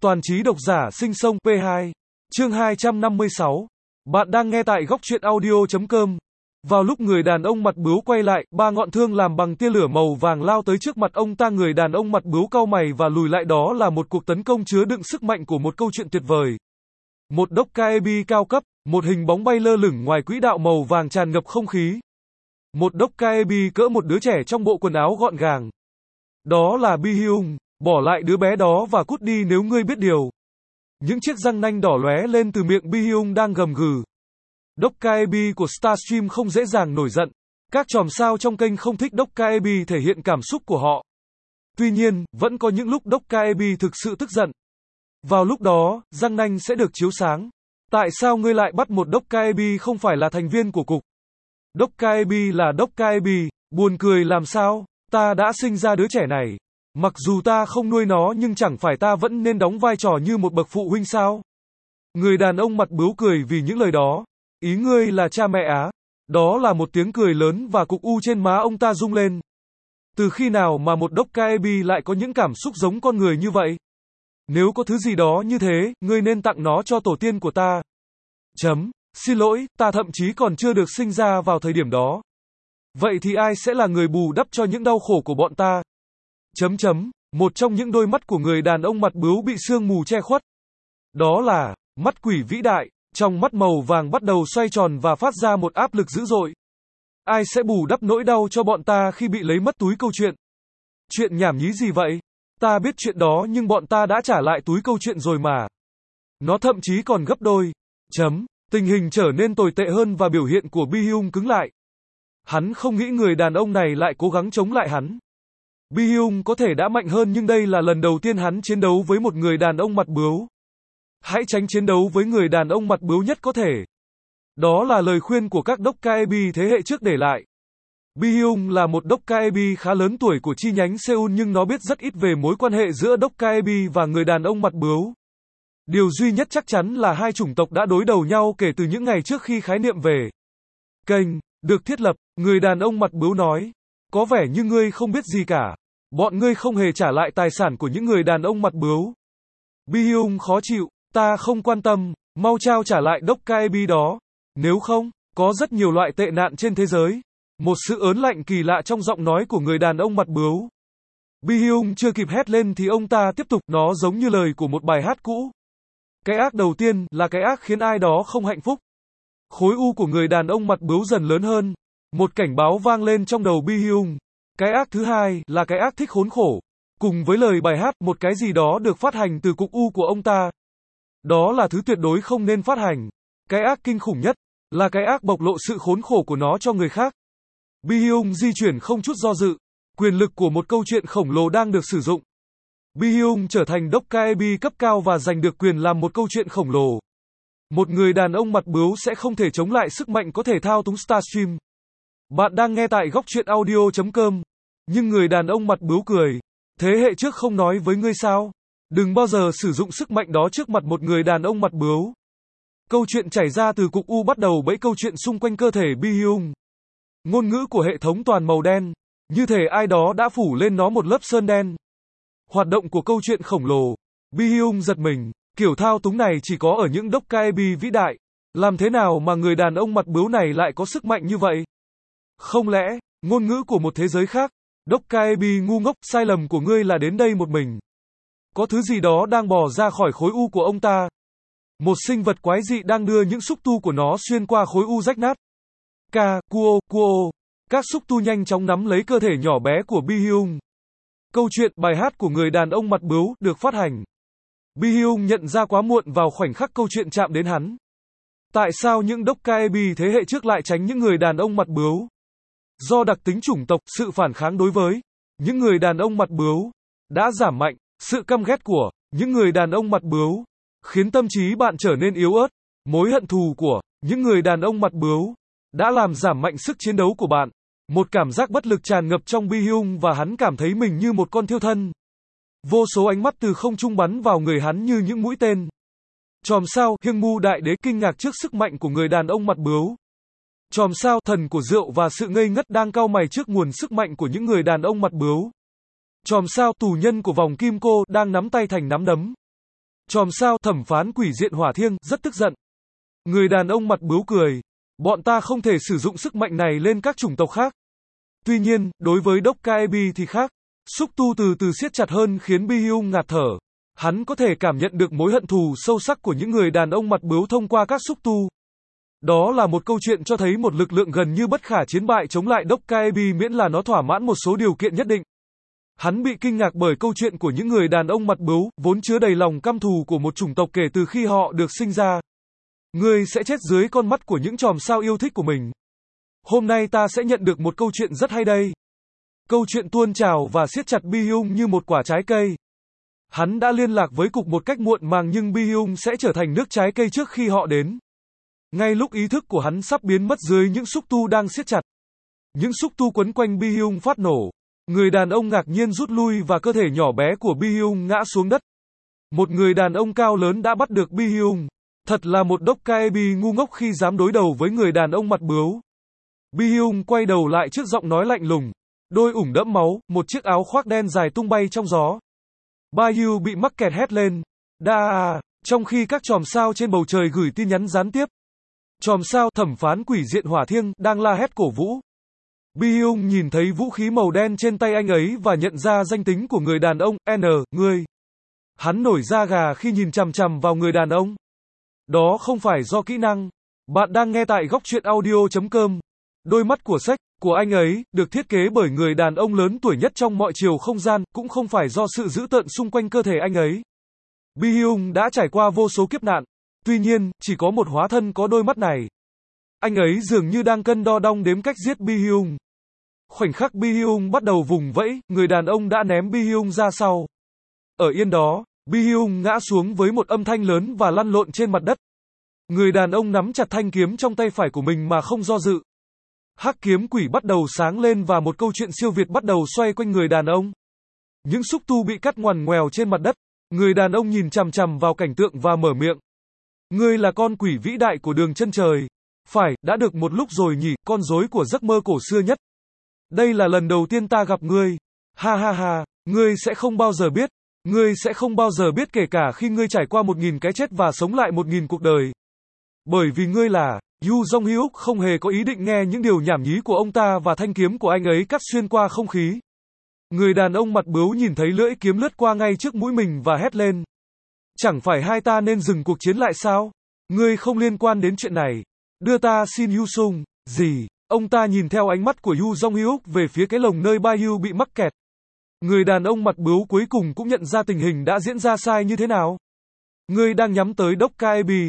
Toàn trí độc giả sinh sông P2. Chương 256. Bạn đang nghe tại góc truyện audio.com. Vào lúc người đàn ông mặt bướu quay lại, ba ngọn thương làm bằng tia lửa màu vàng lao tới trước mặt ông ta. Người đàn ông mặt bướu cau mày và lùi lại. Đó là một cuộc tấn công chứa đựng sức mạnh của một câu chuyện tuyệt vời. Một Dokkaebi cao cấp, một hình bóng bay lơ lửng ngoài quỹ đạo màu vàng tràn ngập không khí. Một Dokkaebi cỡ một đứa trẻ trong bộ quần áo gọn gàng. Đó là Bi-hyung. Bỏ lại đứa bé đó và cút đi nếu ngươi biết điều. Những chiếc răng nanh đỏ lóe lên từ miệng Bi-hyung đang gầm gừ. Dokkaebi của Starstream không dễ dàng nổi giận. Các chòm sao trong kênh không thích Dokkaebi thể hiện cảm xúc của họ. Tuy nhiên, vẫn có những lúc Dokkaebi thực sự tức giận. Vào lúc đó, răng nanh sẽ được chiếu sáng. Tại sao ngươi lại bắt một Dokkaebi không phải là thành viên của cục? Dokkaebi là Dokkaebi, buồn cười làm sao? Ta đã sinh ra đứa trẻ này. Mặc dù ta không nuôi nó nhưng chẳng phải ta vẫn nên đóng vai trò như một bậc phụ huynh sao? Người đàn ông mặt bướu cười vì những lời đó. Ý ngươi là cha mẹ á? Đó là một tiếng cười lớn và cục u trên má ông ta rung lên. Từ khi nào mà một Dokkaebi lại có những cảm xúc giống con người như vậy? Nếu có thứ gì đó như thế, ngươi nên tặng nó cho tổ tiên của ta. Xin lỗi, ta thậm chí còn chưa được sinh ra vào thời điểm đó. Vậy thì ai sẽ là người bù đắp cho những đau khổ của bọn ta? Một trong những đôi mắt của người đàn ông mặt bướu bị sương mù che khuất. Đó là mắt quỷ vĩ đại, trong mắt màu vàng bắt đầu xoay tròn và phát ra một áp lực dữ dội. Ai sẽ bù đắp nỗi đau cho bọn ta khi bị lấy mất túi câu chuyện? Chuyện nhảm nhí gì vậy? Ta biết chuyện đó nhưng bọn ta đã trả lại túi câu chuyện rồi mà. Nó thậm chí còn gấp đôi. Tình hình trở nên tồi tệ hơn và biểu hiện của Bi-hyung cứng lại. Hắn không nghĩ người đàn ông này lại cố gắng chống lại hắn. Bi-hyung có thể đã mạnh hơn nhưng đây là lần đầu tiên hắn chiến đấu với một người đàn ông mặt bướu. Hãy tránh chiến đấu với người đàn ông mặt bướu nhất có thể. Đó là lời khuyên của các Dokkaebi thế hệ trước để lại. Bi-hyung là một Dokkaebi khá lớn tuổi của chi nhánh Seoul nhưng nó biết rất ít về mối quan hệ giữa Dokkaebi và người đàn ông mặt bướu. Điều duy nhất chắc chắn là hai chủng tộc đã đối đầu nhau kể từ những ngày trước khi khái niệm về kênh được thiết lập. Người đàn ông mặt bướu nói, có vẻ như ngươi không biết gì cả. Bọn ngươi không hề trả lại tài sản của những người đàn ông mặt bướu. Bi-hyung khó chịu, ta không quan tâm, mau trao trả lại Dokkaebi đó. Nếu không, có rất nhiều loại tệ nạn trên thế giới. Một sự ớn lạnh kỳ lạ trong giọng nói của người đàn ông mặt bướu. Bi-hyung chưa kịp hét lên thì ông ta tiếp tục, nó giống như lời của một bài hát cũ. Cái ác đầu tiên là cái ác khiến ai đó không hạnh phúc. Khối u của người đàn ông mặt bướu dần lớn hơn. Một cảnh báo vang lên trong đầu Bi-hyung. Cái ác thứ hai là cái ác thích khốn khổ. Cùng với lời bài hát, một cái gì đó được phát hành từ cục u của ông ta. Đó là thứ tuyệt đối không nên phát hành. Cái ác kinh khủng nhất là cái ác bộc lộ sự khốn khổ của nó cho người khác. Bi-hyung di chuyển không chút do dự. Quyền lực của một câu chuyện khổng lồ đang được sử dụng. Bi-hyung trở thành Dokkaebi cấp cao và giành được quyền làm một câu chuyện khổng lồ. Một người đàn ông mặt bướu sẽ không thể chống lại sức mạnh có thể thao túng Starstream. Bạn đang nghe tại góc truyện audio.com. Nhưng người đàn ông mặt bướu cười. Thế hệ trước không nói với ngươi sao? Đừng bao giờ sử dụng sức mạnh đó trước mặt một người đàn ông mặt bướu. Câu chuyện chảy ra từ cục u bắt đầu bẫy câu chuyện xung quanh cơ thể Bi-hyung. Ngôn ngữ của hệ thống toàn màu đen. Như thể ai đó đã phủ lên nó một lớp sơn đen. Hoạt động của câu chuyện khổng lồ. Bi-hyung giật mình. Kiểu thao túng này chỉ có ở những Dokkaebi vĩ đại. Làm thế nào mà người đàn ông mặt bướu này lại có sức mạnh như vậy? Không lẽ, ngôn ngữ của một thế giới khác? Dokkaebi ngu ngốc, sai lầm của ngươi là đến đây một mình. Có thứ gì đó đang bò ra khỏi khối u của ông ta. Một sinh vật quái dị đang đưa những xúc tu của nó xuyên qua khối u rách nát. Kuo. Các xúc tu nhanh chóng nắm lấy cơ thể nhỏ bé của Bi-hyung. Câu chuyện, bài hát của người đàn ông mặt bướu được phát hành. Bi-hyung nhận ra quá muộn vào khoảnh khắc câu chuyện chạm đến hắn. Tại sao những Dokkaebi thế hệ trước lại tránh những người đàn ông mặt bướu? Do đặc tính chủng tộc, sự phản kháng đối với những người đàn ông mặt bướu đã giảm mạnh. Sự căm ghét của những người đàn ông mặt bướu khiến tâm trí bạn trở nên yếu ớt. Mối hận thù của những người đàn ông mặt bướu đã làm giảm mạnh sức chiến đấu của bạn. Một cảm giác bất lực tràn ngập trong Bi-hyung và hắn cảm thấy mình như một con thiêu thân. Vô số ánh mắt từ không trung bắn vào người hắn như những mũi tên. Chòm sao Hyung Mu đại đế kinh ngạc trước sức mạnh của người đàn ông mặt bướu. Chòm sao thần của rượu và sự ngây ngất đang cau mày trước nguồn sức mạnh của những người đàn ông mặt bướu. Chòm sao tù nhân của vòng kim cô đang nắm tay thành nắm đấm. Chòm sao thẩm phán quỷ diện hỏa thiêng rất tức giận. Người đàn ông mặt bướu cười. Bọn ta không thể sử dụng sức mạnh này lên các chủng tộc khác. Tuy nhiên, đối với Dokkaebi thì khác. Xúc tu từ từ siết chặt hơn khiến Bi-hyung ngạt thở. Hắn có thể cảm nhận được mối hận thù sâu sắc của những người đàn ông mặt bướu thông qua các xúc tu. Đó là một câu chuyện cho thấy một lực lượng gần như bất khả chiến bại chống lại Dokkaebi miễn là nó thỏa mãn một số điều kiện nhất định. Hắn bị kinh ngạc bởi câu chuyện của những người đàn ông mặt bướu, vốn chứa đầy lòng căm thù của một chủng tộc kể từ khi họ được sinh ra. Ngươi sẽ chết dưới con mắt của những chòm sao yêu thích của mình. Hôm nay ta sẽ nhận được một câu chuyện rất hay đây. Câu chuyện tuôn trào và siết chặt Bi-hyung như một quả trái cây. Hắn đã liên lạc với cục một cách muộn màng nhưng Bi-hyung sẽ trở thành nước trái cây trước khi họ đến. Ngay lúc ý thức của hắn sắp biến mất dưới những xúc tu đang siết chặt. Những xúc tu quấn quanh Bi-hyung phát nổ. Người đàn ông ngạc nhiên rút lui và cơ thể nhỏ bé của Bi-hyung ngã xuống đất. Một người đàn ông cao lớn đã bắt được Bi-hyung. Thật là một Dokkaebi ngu ngốc khi dám đối đầu với người đàn ông mặt bướu. Bi-hyung quay đầu lại trước giọng nói lạnh lùng. Đôi ủng đẫm máu, một chiếc áo khoác đen dài tung bay trong gió. Ba-yu bị mắc kẹt hét lên. Trong khi các chòm sao trên bầu trời gửi tin nhắn gián tiếp. Chòm sao thẩm phán quỷ diện hỏa thiêng đang la hét cổ vũ. Bi-hyung nhìn thấy vũ khí màu đen trên tay anh ấy và nhận ra danh tính của người đàn ông, ngươi. Hắn nổi da gà khi nhìn chằm chằm vào người đàn ông. Đó không phải do kỹ năng. Bạn đang nghe tại góc truyện audio.com. Đôi mắt của sách của anh ấy được thiết kế bởi người đàn ông lớn tuổi nhất trong mọi chiều không gian, cũng không phải do sự dữ tợn xung quanh cơ thể anh ấy. Bi-hyung đã trải qua vô số kiếp nạn. Tuy nhiên, chỉ có một hóa thân có đôi mắt này. Anh ấy dường như đang cân đo đong đếm cách giết Bi-hyung. Khoảnh khắc Bi-hyung bắt đầu vùng vẫy, người đàn ông đã ném Bi-hyung ra sau. Ở yên đó, Bi-hyung ngã xuống với một âm thanh lớn và lăn lộn trên mặt đất. Người đàn ông nắm chặt thanh kiếm trong tay phải của mình mà không do dự. Hắc kiếm quỷ bắt đầu sáng lên và một câu chuyện siêu việt bắt đầu xoay quanh người đàn ông. Những xúc tu bị cắt ngoằn ngoèo trên mặt đất. Người đàn ông nhìn chằm chằm vào cảnh tượng và mở miệng. Ngươi là con quỷ vĩ đại của đường chân trời. Phải, đã được một lúc rồi nhỉ, con rối của giấc mơ cổ xưa nhất. Đây là lần đầu tiên ta gặp ngươi. Ha ha ha, ngươi sẽ không bao giờ biết. Ngươi sẽ không bao giờ biết kể cả khi ngươi trải qua 1000 cái chết và sống lại 1000 cuộc đời. Bởi vì ngươi là Yu Jong-hyuk không hề có ý định nghe những điều nhảm nhí của ông ta và thanh kiếm của anh ấy cắt xuyên qua không khí. Người đàn ông mặt bướu nhìn thấy lưỡi kiếm lướt qua ngay trước mũi mình và hét lên. Chẳng phải hai ta nên dừng cuộc chiến lại sao? Ngươi không liên quan đến chuyện này. Đưa ta xin Yu Sung. Gì? Ông ta nhìn theo ánh mắt của Yu Jong-hyuk về phía cái lồng nơi Ba-yu bị mắc kẹt. Người đàn ông mặt bướu cuối cùng cũng nhận ra tình hình đã diễn ra sai như thế nào. Ngươi đang nhắm tới Dokkaebi.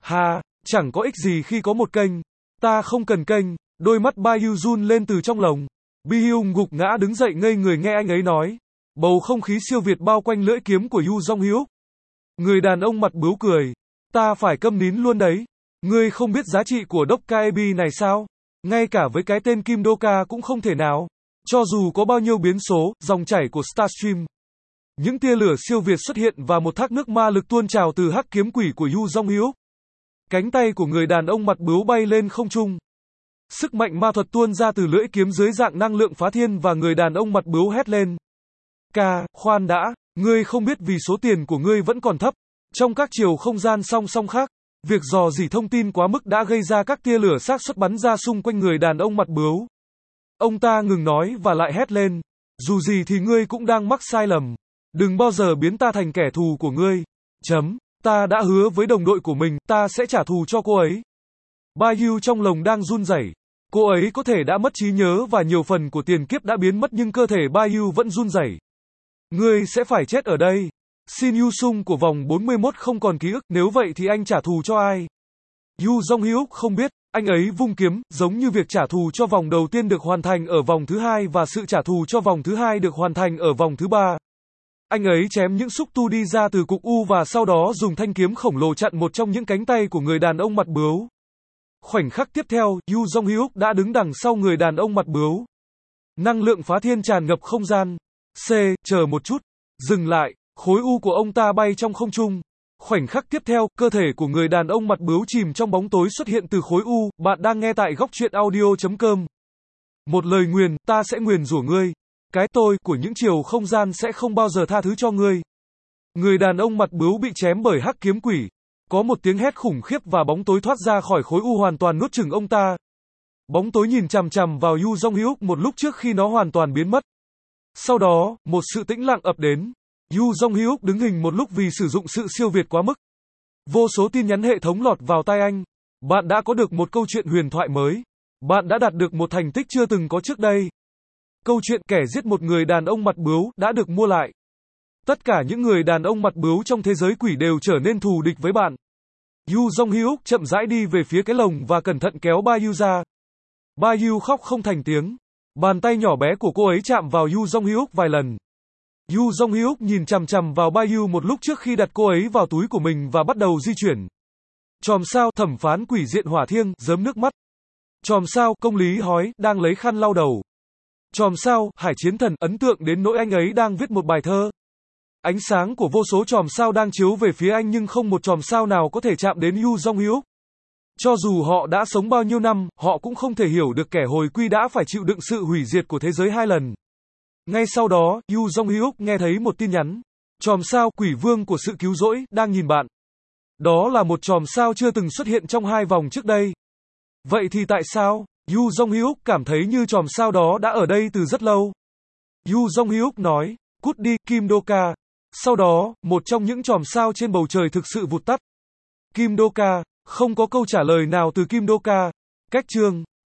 Chẳng có ích gì khi có một kênh. Ta không cần kênh. Đôi mắt Ba-yu run lên từ trong lồng. Bi-hyung gục ngã đứng dậy ngây người nghe anh ấy nói. Bầu không khí siêu việt bao quanh lưỡi kiếm của Yu Jong-hyuk. Người đàn ông mặt bướu cười. Ta phải câm nín luôn đấy. Ngươi không biết giá trị của Dokkaebi này sao? Ngay cả với cái tên Kim Doka cũng không thể nào. Cho dù có bao nhiêu biến số, dòng chảy của Starstream. Những tia lửa siêu việt xuất hiện và một thác nước ma lực tuôn trào từ hắc kiếm quỷ của Yu Jong-hyuk. Cánh tay của người đàn ông mặt bướu bay lên không trung. Sức mạnh ma thuật tuôn ra từ lưỡi kiếm dưới dạng năng lượng phá thiên và người đàn ông mặt bướu hét lên. Khoan đã, ngươi không biết vì số tiền của ngươi vẫn còn thấp. Trong các chiều không gian song song khác, việc dò dỉ thông tin quá mức đã gây ra các tia lửa xác suất bắn ra xung quanh người đàn ông mặt bướu. Ông ta ngừng nói và lại hét lên. Dù gì thì ngươi cũng đang mắc sai lầm. Đừng bao giờ biến ta thành kẻ thù của ngươi. Ta đã hứa với đồng đội của mình, ta sẽ trả thù cho cô ấy. Ba-yu trong lồng đang run rẩy. Cô ấy có thể đã mất trí nhớ và nhiều phần của tiền kiếp đã biến mất nhưng cơ thể Ba-yu vẫn run rẩy. Ngươi sẽ phải chết ở đây. Shin Yu Sung của vòng 41 không còn ký ức, nếu vậy thì anh trả thù cho ai? Yu Jong-hyuk không biết, anh ấy vung kiếm, giống như việc trả thù cho vòng đầu tiên được hoàn thành ở vòng thứ hai và sự trả thù cho vòng thứ hai được hoàn thành ở vòng thứ ba. Anh ấy chém những xúc tu đi ra từ cục U và sau đó dùng thanh kiếm khổng lồ chặn một trong những cánh tay của người đàn ông mặt bướu. Khoảnh khắc tiếp theo, Yu Jong-hyuk đã đứng đằng sau người đàn ông mặt bướu. Năng lượng phá thiên tràn ngập không gian. Chờ một chút. Dừng lại. Khối U của ông ta bay trong không trung. Khoảnh khắc tiếp theo, cơ thể của người đàn ông mặt bướu chìm trong bóng tối xuất hiện từ khối U. Bạn đang nghe tại góc truyện audio.com. Một lời nguyền, ta sẽ nguyền rủa ngươi. Cái tôi của những chiều không gian sẽ không bao giờ tha thứ cho ngươi. Người đàn ông mặt bướu bị chém bởi hắc kiếm quỷ. Có một tiếng hét khủng khiếp và bóng tối thoát ra khỏi khối u hoàn toàn nuốt chửng ông ta. Bóng tối nhìn chằm chằm vào Yu Jong-hyuk một lúc trước khi nó hoàn toàn biến mất. Sau đó, một sự tĩnh lặng ập đến. Yu Jong-hyuk đứng hình một lúc vì sử dụng sự siêu việt quá mức. Vô số tin nhắn hệ thống lọt vào tai anh. Bạn đã có được một câu chuyện huyền thoại mới. Bạn đã đạt được một thành tích chưa từng có trước đây. Câu chuyện kẻ giết một người đàn ông mặt bướu đã được mua lại. Tất cả những người đàn ông mặt bướu trong thế giới quỷ đều trở nên thù địch với bạn. Yu Jong-hyuk chậm rãi đi về phía cái lồng và cẩn thận kéo Ba Yu ra. Ba Yu khóc không thành tiếng. Bàn tay nhỏ bé của cô ấy chạm vào Yu Jong-hyuk vài lần. Yu Jong-hyuk nhìn chằm chằm vào Ba Yu một lúc trước khi đặt cô ấy vào túi của mình và bắt đầu di chuyển. Chòm sao, thẩm phán quỷ diện hỏa thiêng, rớm nước mắt. Chòm sao, công lý hói, đang lấy khăn lau đầu. Chòm sao, hải chiến thần, ấn tượng đến nỗi anh ấy đang viết một bài thơ. Ánh sáng của vô số chòm sao đang chiếu về phía anh nhưng không một chòm sao nào có thể chạm đến Yu Jong-hyuk. Cho dù họ đã sống bao nhiêu năm, họ cũng không thể hiểu được kẻ hồi quy đã phải chịu đựng sự hủy diệt của thế giới 2 lần. Ngay sau đó, Yu Jong-hyuk nghe thấy một tin nhắn. Chòm sao, quỷ vương của sự cứu rỗi, đang nhìn bạn. Đó là một chòm sao chưa từng xuất hiện trong 2 vòng trước đây. Vậy thì tại sao? Yu Jong-hyuk cảm thấy như chòm sao đó đã ở đây từ rất lâu. Yu Jong-hyuk nói, cút đi, Kim Do-ka. Sau đó, một trong những chòm sao trên bầu trời thực sự vụt tắt. Kim Do-ka, không có câu trả lời nào từ Kim Do-ka. Cách chương